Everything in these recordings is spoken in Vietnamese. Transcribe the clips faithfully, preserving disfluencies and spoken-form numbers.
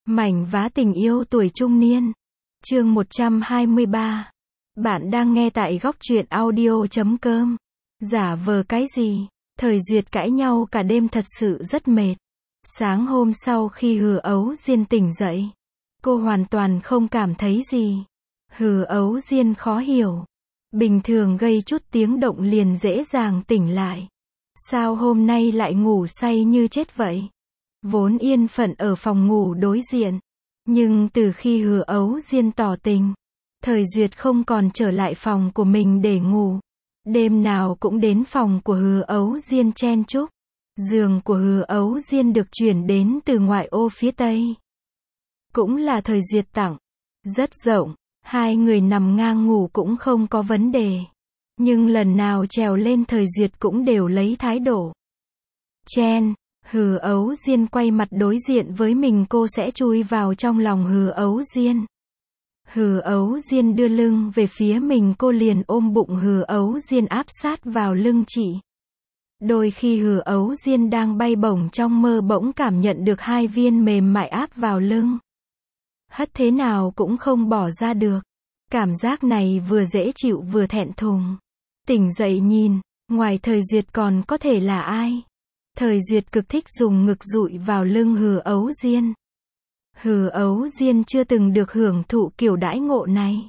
Mảnh vá tình yêu tuổi trung niên. Chương một trăm hai mươi ba. Bạn đang nghe tại góc truyện audio chấm com. Giả vờ cái gì? Thời duyệt cãi nhau cả đêm thật sự rất mệt. Sáng hôm sau khi Hứa Ấu Diên tỉnh dậy, cô hoàn toàn không cảm thấy gì. Hứa Ấu Diên khó hiểu. Bình thường gây chút tiếng động liền dễ dàng tỉnh lại. Sao hôm nay lại ngủ say như chết vậy? Vốn yên phận ở phòng ngủ đối diện. Nhưng từ khi Hứa Ấu Diên tỏ tình, Thời Duyệt không còn trở lại phòng của mình để ngủ. Đêm nào cũng đến phòng của Hứa Ấu Diên chen chúc. Giường của Hứa Ấu Diên được chuyển đến từ ngoại ô phía Tây. Cũng là Thời Duyệt tặng. Rất rộng, hai người nằm ngang ngủ cũng không có vấn đề. Nhưng lần nào trèo lên Thời Duyệt cũng đều lấy thái độ chen. Hứa Ấu Diên quay mặt đối diện với mình, cô sẽ chui vào trong lòng Hứa Ấu Diên. Hứa Ấu Diên đưa lưng về phía mình, cô liền ôm bụng Hứa Ấu Diên áp sát vào lưng chị. Đôi khi Hứa Ấu Diên đang bay bổng trong mơ bỗng cảm nhận được hai viên mềm mại áp vào lưng. Hất thế nào cũng không bỏ ra được. Cảm giác này vừa dễ chịu vừa thẹn thùng. Tỉnh dậy nhìn, ngoài Thời Duyệt còn có thể là ai? Thời Duyệt cực thích dùng ngực dụi vào lưng Hứa Ấu Diên. Hứa Ấu Diên chưa từng được hưởng thụ kiểu đãi ngộ này.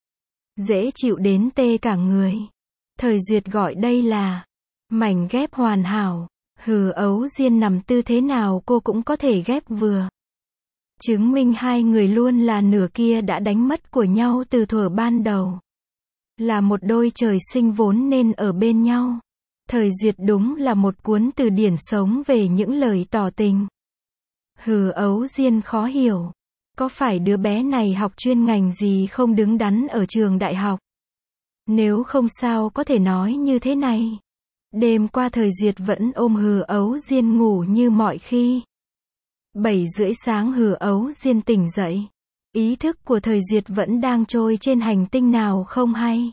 Dễ chịu đến tê cả người. Thời Duyệt gọi đây là mảnh ghép hoàn hảo. Hứa Ấu Diên nằm tư thế nào cô cũng có thể ghép vừa. Chứng minh hai người luôn là nửa kia đã đánh mất của nhau từ thuở ban đầu. Là một đôi trời sinh vốn nên ở bên nhau. Thời Duyệt đúng là một cuốn từ điển sống về những lời tỏ tình. Hứa Ấu Diên khó hiểu. Có phải đứa bé này học chuyên ngành gì không đứng đắn ở trường đại học? Nếu không sao có thể nói như thế này. Đêm qua Thời Duyệt vẫn ôm Hứa Ấu Diên ngủ như mọi khi. Bảy rưỡi sáng Hứa Ấu Diên tỉnh dậy. Ý thức của Thời Duyệt vẫn đang trôi trên hành tinh nào không hay.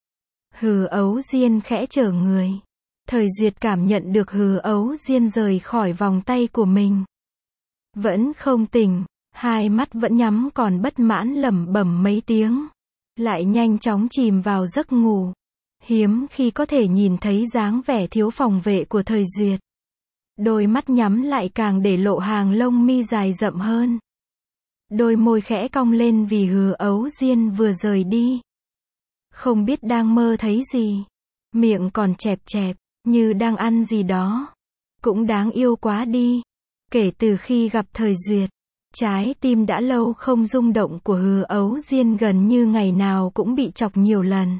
Hứa Ấu Diên khẽ trở người. Thời Duyệt cảm nhận được Hứa Ấu Diên rời khỏi vòng tay của mình. Vẫn không tỉnh, hai mắt vẫn nhắm còn bất mãn lẩm bẩm mấy tiếng. Lại nhanh chóng chìm vào giấc ngủ. Hiếm khi có thể nhìn thấy dáng vẻ thiếu phòng vệ của Thời Duyệt. Đôi mắt nhắm lại càng để lộ hàng lông mi dài rậm hơn. Đôi môi khẽ cong lên vì Hứa Ấu Diên vừa rời đi. Không biết đang mơ thấy gì. Miệng còn chẹp chẹp, như đang ăn gì đó. Cũng đáng yêu quá đi. Kể từ khi gặp Thời Duyệt, trái tim đã lâu không rung động của Hứa Ấu Diên gần như ngày nào cũng bị chọc nhiều lần.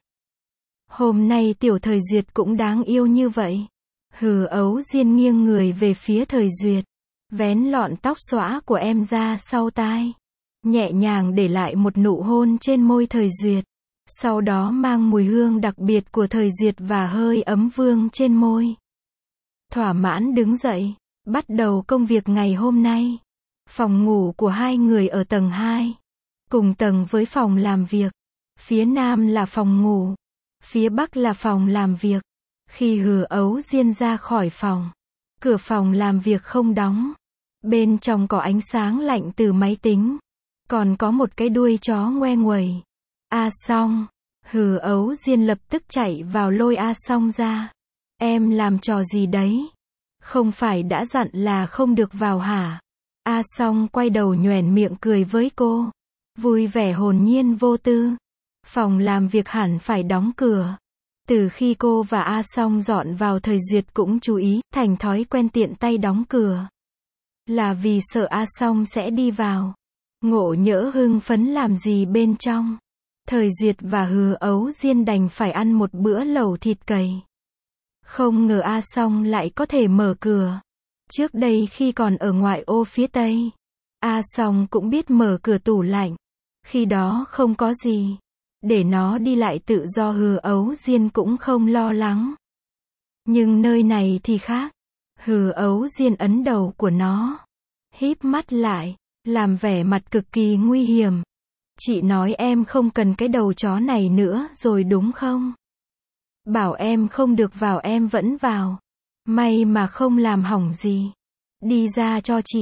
Hôm nay tiểu Thời Duyệt cũng đáng yêu như vậy. Hứa Ấu Diên nghiêng người về phía Thời Duyệt, vén lọn tóc xõa của em ra sau tai, nhẹ nhàng để lại một nụ hôn trên môi Thời Duyệt. Sau đó mang mùi hương đặc biệt của Thời Duyệt và hơi ấm vương trên môi. Thỏa mãn đứng dậy, bắt đầu công việc ngày hôm nay. Phòng ngủ của hai người ở tầng hai, cùng tầng với phòng làm việc. Phía nam là phòng ngủ, phía bắc là phòng làm việc. Khi Hứa Ấu Diên ra khỏi phòng, cửa phòng làm việc không đóng. Bên trong có ánh sáng lạnh từ máy tính. Còn có một cái đuôi chó ngoe nguẩy. A Song. Hứa Ấu Diên lập tức chạy vào lôi A Song ra. Em làm trò gì đấy? Không phải đã dặn là không được vào hả? A Song quay đầu nhoẻn miệng cười với cô. Vui vẻ hồn nhiên vô tư. Phòng làm việc hẳn phải đóng cửa. Từ khi cô và A Song dọn vào Thời Duyệt cũng chú ý, thành thói quen tiện tay đóng cửa. Là vì sợ A Song sẽ đi vào. Ngộ nhỡ hưng phấn làm gì bên trong. Thời Duyệt và Hứa Ấu Diên đành phải ăn một bữa lẩu thịt cầy. Không ngờ A Song lại có thể mở cửa. Trước đây khi còn ở ngoại ô phía Tây, A Song cũng biết mở cửa tủ lạnh. Khi đó không có gì. Để nó đi lại tự do, Hứa Ấu Diên cũng không lo lắng. Nhưng nơi này thì khác. Hứa Ấu Diên ấn đầu của nó. Híp mắt lại, làm vẻ mặt cực kỳ nguy hiểm. Chị nói em không cần cái đầu chó này nữa rồi đúng không? Bảo em không được vào em vẫn vào. May mà không làm hỏng gì. Đi ra cho chị.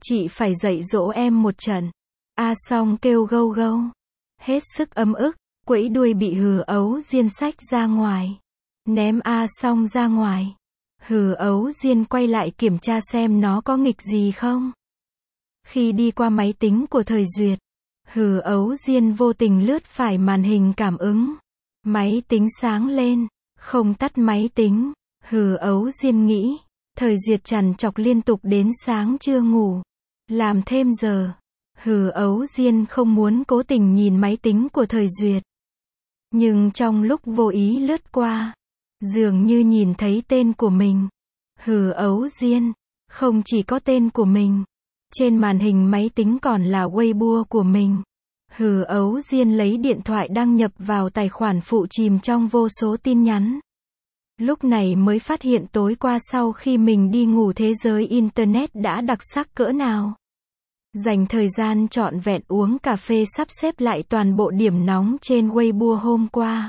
Chị phải dạy dỗ em một trận. A Song kêu gâu gâu. Hết sức ấm ức, quẫy đuôi bị Hừ Ấu Diên xách ra ngoài. Ném A Song ra ngoài. Hừ Ấu Diên quay lại kiểm tra xem nó có nghịch gì không. Khi đi qua máy tính của Thời Duyệt, Hừ Ấu Diên vô tình lướt phải màn hình cảm ứng. Máy tính sáng lên, không tắt máy tính. Hừ Ấu Diên nghĩ, Thời Duyệt trằn trọc liên tục đến sáng chưa ngủ. Làm thêm giờ. Hừ Ấu Diên không muốn cố tình nhìn máy tính của Thời Duyệt. Nhưng trong lúc vô ý lướt qua, dường như nhìn thấy tên của mình. Hừ Ấu Diên, không chỉ có tên của mình. Trên màn hình máy tính còn là Weibo của mình. Hừ Ấu Diên lấy điện thoại đăng nhập vào tài khoản phụ chìm trong vô số tin nhắn. Lúc này mới phát hiện tối qua sau khi mình đi ngủ thế giới Internet đã đặc sắc cỡ nào. Dành thời gian trọn vẹn uống cà phê sắp xếp lại toàn bộ điểm nóng trên Weibo hôm qua.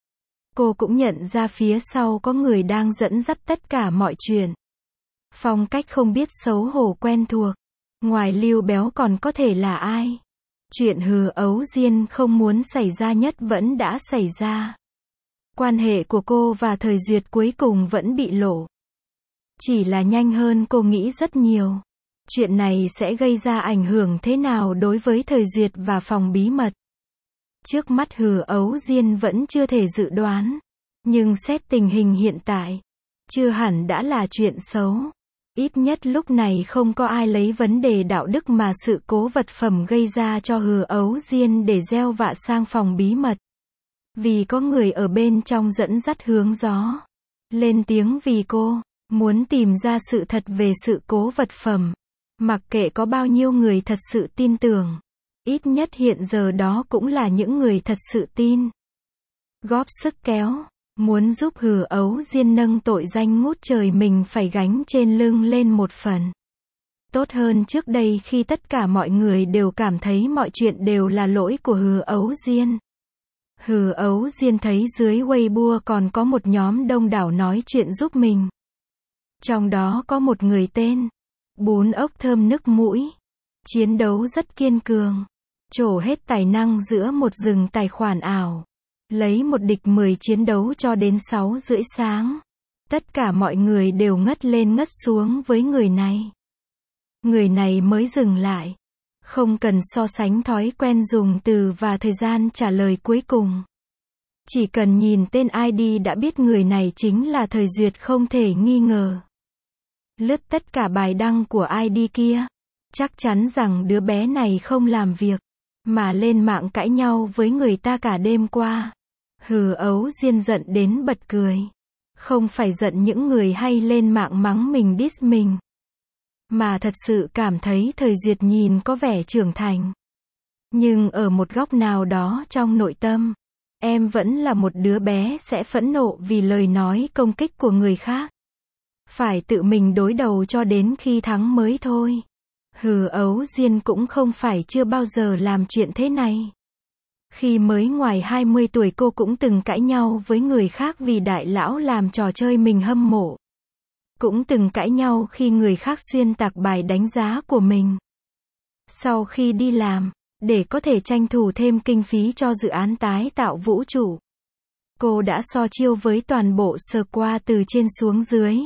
Cô cũng nhận ra phía sau có người đang dẫn dắt tất cả mọi chuyện. Phong cách không biết xấu hổ quen thuộc. Ngoài Lưu Béo còn có thể là ai? Chuyện Hừ Ấu Diên không muốn xảy ra nhất vẫn đã xảy ra. Quan hệ của cô và Thời Duyệt cuối cùng vẫn bị lộ. Chỉ là nhanh hơn cô nghĩ rất nhiều. Chuyện này sẽ gây ra ảnh hưởng thế nào đối với Thời Duyệt và phòng bí mật? Trước mắt Hừ Ấu Diên vẫn chưa thể dự đoán. Nhưng xét tình hình hiện tại, chưa hẳn đã là chuyện xấu. Ít nhất lúc này không có ai lấy vấn đề đạo đức mà sự cố vật phẩm gây ra cho Hừ Ấu Diên để gieo vạ sang phòng bí mật. Vì có người ở bên trong dẫn dắt hướng gió. Lên tiếng vì cô muốn tìm ra sự thật về sự cố vật phẩm. Mặc kệ có bao nhiêu người thật sự tin tưởng. Ít nhất hiện giờ đó cũng là những người thật sự tin. Góp sức kéo. Muốn giúp Hừ Ấu Diên nâng tội danh ngút trời mình phải gánh trên lưng lên một phần. Tốt hơn trước đây khi tất cả mọi người đều cảm thấy mọi chuyện đều là lỗi của Hừ Ấu Diên. Hừ Ấu Diên thấy dưới Weibo còn có một nhóm đông đảo nói chuyện giúp mình. Trong đó có một người tên Bún ốc thơm nức mũi. Chiến đấu rất kiên cường. Trổ hết tài năng giữa một rừng tài khoản ảo. Lấy một địch mười chiến đấu cho đến sáu rưỡi sáng. Tất cả mọi người đều ngất lên ngất xuống với người này. Người này mới dừng lại. Không cần so sánh thói quen dùng từ và thời gian trả lời cuối cùng. Chỉ cần nhìn tên i đê đã biết người này chính là Thời Duyệt không thể nghi ngờ. Lướt tất cả bài đăng của i đê kia. Chắc chắn rằng đứa bé này không làm việc. Mà lên mạng cãi nhau với người ta cả đêm qua. Hừ Ấu Diên giận đến bật cười. Không phải giận những người hay lên mạng mắng mình diss mình. Mà thật sự cảm thấy Thời Duyệt nhìn có vẻ trưởng thành. Nhưng ở một góc nào đó trong nội tâm, em vẫn là một đứa bé sẽ phẫn nộ vì lời nói công kích của người khác. Phải tự mình đối đầu cho đến khi thắng mới thôi. Hừ Ấu Diên cũng không phải chưa bao giờ làm chuyện thế này. Khi mới ngoài hai mươi tuổi cô cũng từng cãi nhau với người khác vì đại lão làm trò chơi mình hâm mộ. Cũng từng cãi nhau khi người khác xuyên tạc bài đánh giá của mình. Sau khi đi làm, để có thể tranh thủ thêm kinh phí cho dự án tái tạo vũ trụ, cô đã so chiêu với toàn bộ sơ qua từ trên xuống dưới.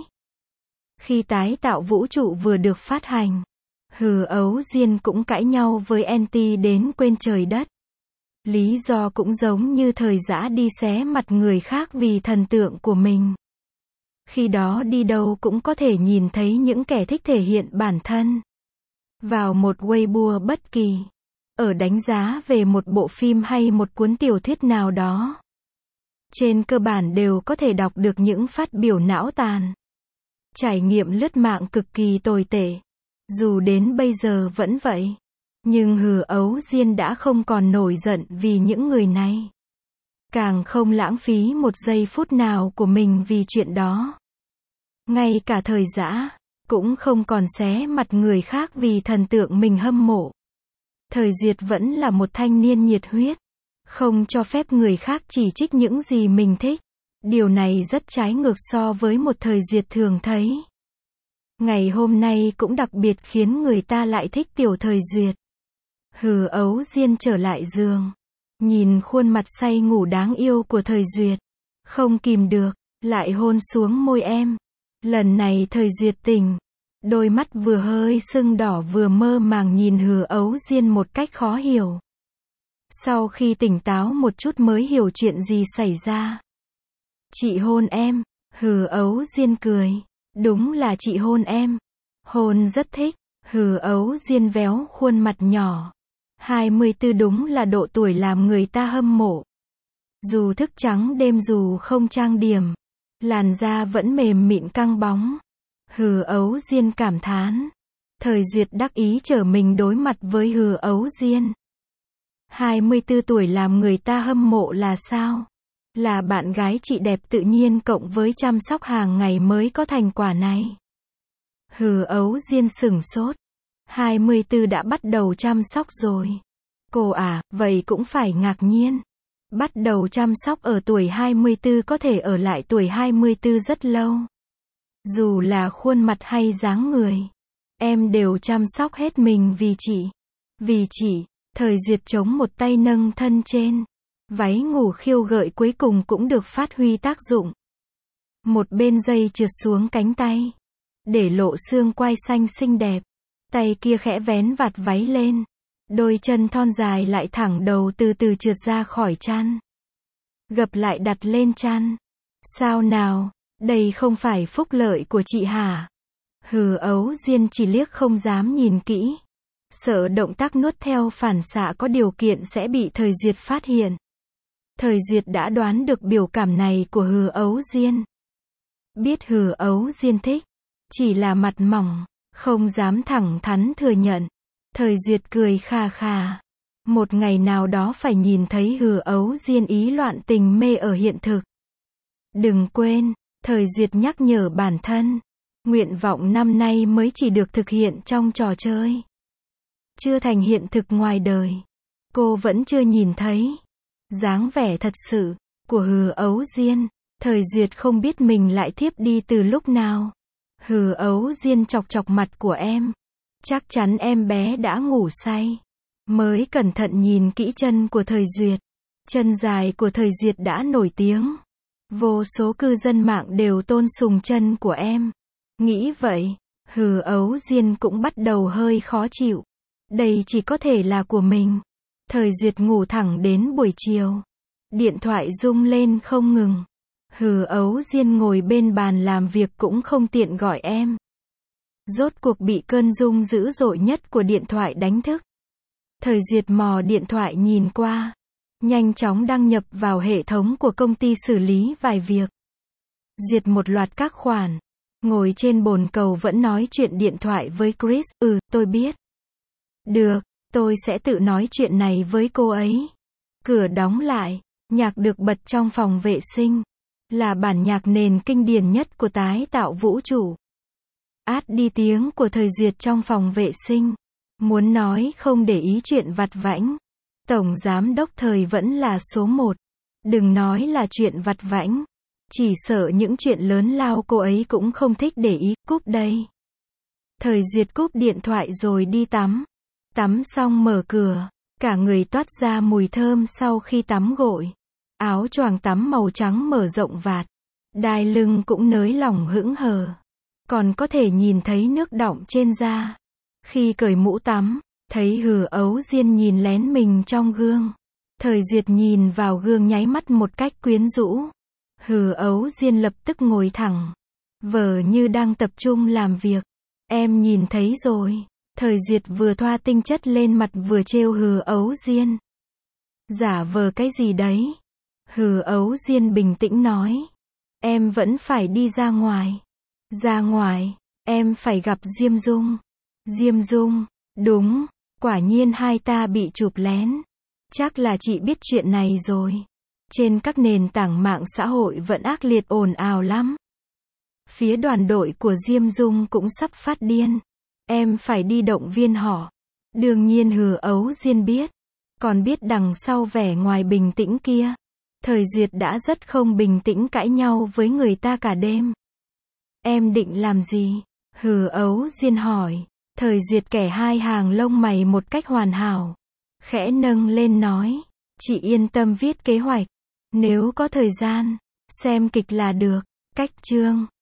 Khi tái tạo vũ trụ vừa được phát hành, Hừ Ấu Diên cũng cãi nhau với en tê đến quên trời đất. Lý do cũng giống như Thời Dã đi xé mặt người khác vì thần tượng của mình. Khi đó đi đâu cũng có thể nhìn thấy những kẻ thích thể hiện bản thân. Vào một Weibo bất kỳ, ở đánh giá về một bộ phim hay một cuốn tiểu thuyết nào đó. Trên cơ bản đều có thể đọc được những phát biểu não tàn. Trải nghiệm lướt mạng cực kỳ tồi tệ. Dù đến bây giờ vẫn vậy. Nhưng Hừ Ấu Diên đã không còn nổi giận vì những người này. Càng không lãng phí một giây phút nào của mình vì chuyện đó. Ngay cả Thời Dã cũng không còn xé mặt người khác vì thần tượng mình hâm mộ. Thời Duyệt vẫn là một thanh niên nhiệt huyết. Không cho phép người khác chỉ trích những gì mình thích. Điều này rất trái ngược so với một Thời Duyệt thường thấy. Ngày hôm nay cũng đặc biệt khiến người ta lại thích Tiểu Thời Duyệt. Hừ Ấu Diên trở lại giường. Nhìn khuôn mặt say ngủ đáng yêu của Thời Duyệt. Không kìm được, lại hôn xuống môi em. Lần này Thời Duyệt tỉnh. Đôi mắt vừa hơi sưng đỏ vừa mơ màng nhìn Hừ Ấu Diên một cách khó hiểu. Sau khi tỉnh táo một chút mới hiểu chuyện gì xảy ra. Chị hôn em. Hừ Ấu Diên cười. Đúng là chị hôn em. Hôn rất thích. Hừ Ấu Diên véo khuôn mặt nhỏ. hai mươi tư đúng là độ tuổi làm người ta hâm mộ. Dù thức trắng đêm dù không trang điểm, làn da vẫn mềm mịn căng bóng. Hừ Ấu Diên cảm thán. Thời Duyệt đắc ý trở mình đối mặt với Hừ Ấu Diên. hai mươi tư tuổi làm người ta hâm mộ là sao? Là bạn gái chị đẹp tự nhiên cộng với chăm sóc hàng ngày mới có thành quả này. Hừ Ấu Diên sửng sốt. hai mươi tư đã bắt đầu chăm sóc rồi. Cô à, vậy cũng phải ngạc nhiên. Bắt đầu chăm sóc ở tuổi hai mươi tư có thể ở lại tuổi hai mươi tư rất lâu. Dù là khuôn mặt hay dáng người, em đều chăm sóc hết mình vì chị. Vì chị. Thời Duyệt chống một tay nâng thân trên. Váy ngủ khiêu gợi cuối cùng cũng được phát huy tác dụng. Một bên dây trượt xuống cánh tay, để lộ xương quai xanh xinh đẹp. Tay kia khẽ vén vạt váy lên. Đôi chân thon dài lại thẳng đầu từ từ trượt ra khỏi chăn. Gập lại đặt lên chăn. Sao nào, đây không phải phúc lợi của chị hả? Hừ Ấu Diên chỉ liếc không dám nhìn kỹ. Sợ động tác nuốt theo phản xạ có điều kiện sẽ bị Thời Duyệt phát hiện. Thời Duyệt đã đoán được biểu cảm này của Hừ Ấu Diên. Biết Hừ Ấu Diên thích, chỉ là mặt mỏng, không dám thẳng thắn thừa nhận. Thời Duyệt cười khà khà. Một ngày nào đó phải nhìn thấy Hừ Ấu Diên ý loạn tình mê ở hiện thực. Đừng quên, Thời Duyệt nhắc nhở bản thân. Nguyện vọng năm nay mới chỉ được thực hiện trong trò chơi. Chưa thành hiện thực ngoài đời. Cô vẫn chưa nhìn thấy dáng vẻ thật sự của Hừ Ấu Diên. Thời Duyệt không biết mình lại thiếp đi từ lúc nào. Hừ Ấu Diên chọc chọc mặt của em. Chắc chắn em bé đã ngủ say. Mới cẩn thận nhìn kỹ chân của Thời Duyệt. Chân dài của Thời Duyệt đã nổi tiếng. Vô số cư dân mạng đều tôn sùng chân của em. Nghĩ vậy, Hừ Ấu Diên cũng bắt đầu hơi khó chịu. Đây chỉ có thể là của mình. Thời Duyệt ngủ thẳng đến buổi chiều. Điện thoại rung lên không ngừng. Hừ Ấu Diên ngồi bên bàn làm việc cũng không tiện gọi em. Rốt cuộc bị cơn rung dữ dội nhất của điện thoại đánh thức. Thời Duyệt mò điện thoại nhìn qua. Nhanh chóng đăng nhập vào hệ thống của công ty xử lý vài việc. Duyệt một loạt các khoản. Ngồi trên bồn cầu vẫn nói chuyện điện thoại với Chris. Ừ, tôi biết. Được, tôi sẽ tự nói chuyện này với cô ấy. Cửa đóng lại. Nhạc được bật trong phòng vệ sinh. Là bản nhạc nền kinh điển nhất của tái tạo vũ trụ. Át đi tiếng của Thời Duyệt trong phòng vệ sinh. Muốn nói không để ý chuyện vặt vãnh. Tổng giám đốc Thời vẫn là số một. Đừng nói là chuyện vặt vãnh. Chỉ sợ những chuyện lớn lao cô ấy cũng không thích để ý. Cúp đây. Thời Duyệt cúp điện thoại rồi đi tắm. Tắm xong mở cửa. Cả người toát ra mùi thơm sau khi tắm gội. Áo choàng tắm màu trắng mở rộng vạt. Đai lưng cũng nới lỏng hững hờ. Còn có thể nhìn thấy nước đọng trên da. Khi cởi mũ tắm, thấy Hừ Ấu Diên nhìn lén mình trong gương. Thời Duyệt nhìn vào gương nháy mắt một cách quyến rũ. Hừ Ấu Diên lập tức ngồi thẳng. Vờ như đang tập trung làm việc. Em nhìn thấy rồi. Thời Duyệt vừa thoa tinh chất lên mặt vừa trêu Hừ Ấu Diên. Giả vờ cái gì đấy? Hừ Ấu Diên bình tĩnh nói. Em vẫn phải đi ra ngoài. Ra ngoài, em phải gặp Diêm Dung. Diêm Dung, đúng, quả nhiên hai ta bị chụp lén. Chắc là chị biết chuyện này rồi. Trên các nền tảng mạng xã hội vẫn ác liệt ồn ào lắm. Phía đoàn đội của Diêm Dung cũng sắp phát điên. Em phải đi động viên họ. Đương nhiên Hừ Ấu Diên biết. Còn biết đằng sau vẻ ngoài bình tĩnh kia. Thời Duyệt đã rất không bình tĩnh cãi nhau với người ta cả đêm. Em định làm gì? Hừ Ấu Diên hỏi. Thời Duyệt kẻ hai hàng lông mày một cách hoàn hảo. Khẽ nâng lên nói. Chị yên tâm viết kế hoạch. Nếu có thời gian, xem kịch là được. Cách chương.